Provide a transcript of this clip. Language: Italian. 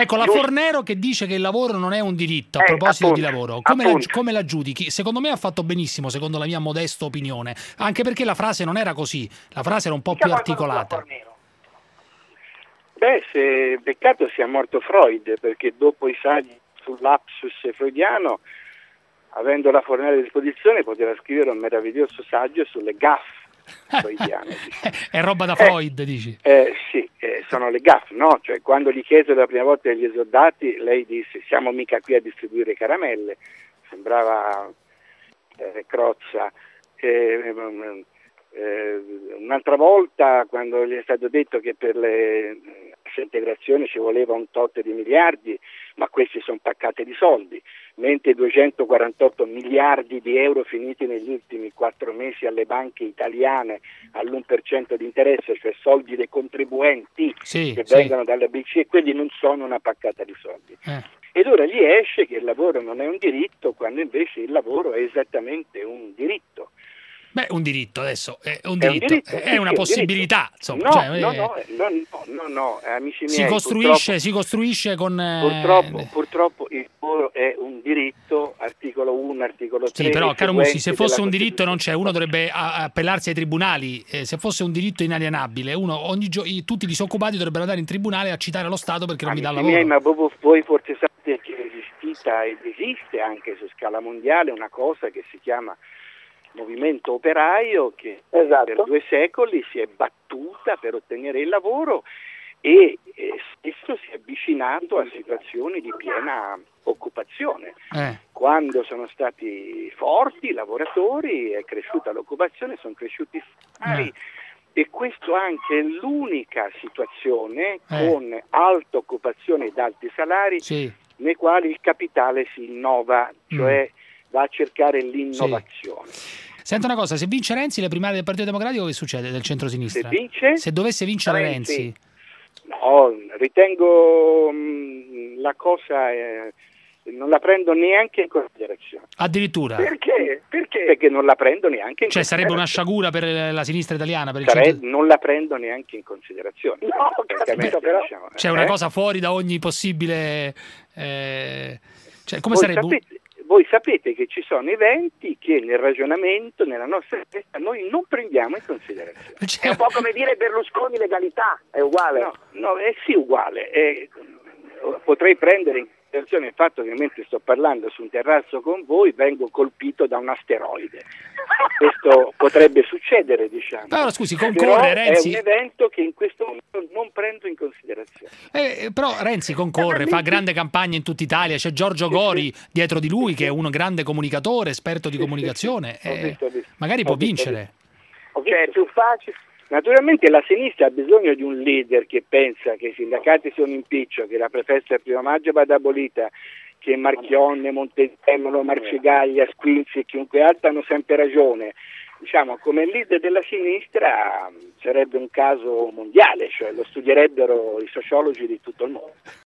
Ecco, la Fornero che dice che il lavoro non è un diritto, a proposito appunto, di lavoro, appunto. come la giudichi? Secondo me ha fatto benissimo, secondo la mia modesta opinione, anche perché la frase non era così, la frase era un po' più articolata. Beh, peccato sia morto Freud, perché dopo i saggi sull'apsus freudiano, avendo la Fornero a disposizione, poteva scrivere un meraviglioso saggio sulle gaffe freudiane. È roba da Freud, dici? Sì, sono le gaffe, no? Cioè, quando gli chiesero la prima volta agli esodati, lei disse: siamo mica qui a distribuire caramelle. Sembrava Crozza. Un'altra volta, quando gli è stato detto che per le integrazioni ci voleva un tot di miliardi, ma questi sono paccate di soldi, mentre 248 miliardi di euro finiti negli ultimi 4 mesi alle banche italiane all'1% di interesse, cioè soldi dei contribuenti che vengono dalla BCE, quelli non sono una paccata di soldi. Ed ora gli esce che il lavoro non è un diritto, quando invece il lavoro è esattamente un diritto. Beh, un diritto adesso, è un diritto, è una possibilità, insomma. No, amici miei. Si costruisce con... Purtroppo il lavoro è un diritto, articolo 1, articolo 3. Sì, però, caro Mussi, se fosse un diritto non c'è, uno dovrebbe appellarsi ai tribunali. Se fosse un diritto inalienabile, tutti i disoccupati dovrebbero andare in tribunale a citare lo Stato perché non mi dà lavoro. Miei, ma voi forse sapete che è esistita ed esiste anche su scala mondiale una cosa che si chiama movimento operaio, che per 2 secoli si è battuta per ottenere il lavoro e spesso si è avvicinato a situazioni di piena occupazione. Quando sono stati forti i lavoratori è cresciuta l'occupazione, sono cresciuti i salari, e questo anche è l'unica situazione con alta occupazione ed alti salari nei quali il capitale si innova, cioè va a cercare l'innovazione. Senta una cosa, se vince Renzi le primarie del Partito Democratico, che succede del centro-sinistra? Se dovesse vincere Renzi? No, ritengo la cosa non la prendo neanche in considerazione. Addirittura? Perché? Perché non la prendo neanche in considerazione. Sarebbe una sciagura per la sinistra italiana? Non la prendo neanche in considerazione. No, c'è una cosa fuori da ogni possibile... come sarebbe? Voi sapete che ci sono eventi che nel ragionamento, nella nostra testa, noi non prendiamo in considerazione. È un po' come dire Berlusconi legalità, è uguale. No, è sì uguale. Potrei prendere in considerazione il fatto che mentre sto parlando su un terrazzo con voi vengo colpito da un asteroide. Questo potrebbe succedere, diciamo. Però scusi, concorre Renzi? È un evento che in questo momento non prendo in considerazione. Però Renzi concorre, fa grande campagna in tutta Italia, c'è Giorgio Gori dietro di lui che è un grande comunicatore, esperto di comunicazione, Ho visto. magari può vincere. È più facile. Naturalmente la sinistra ha bisogno di un leader che pensa che i sindacati sono in piccio, che la prefessa del 1° maggio vada abolita, che Marchionne, Montezemolo, Marcegaglia, Squinzi e chiunque altro hanno sempre ragione. Diciamo, come leader della sinistra sarebbe un caso mondiale, cioè lo studierebbero i sociologi di tutto il mondo.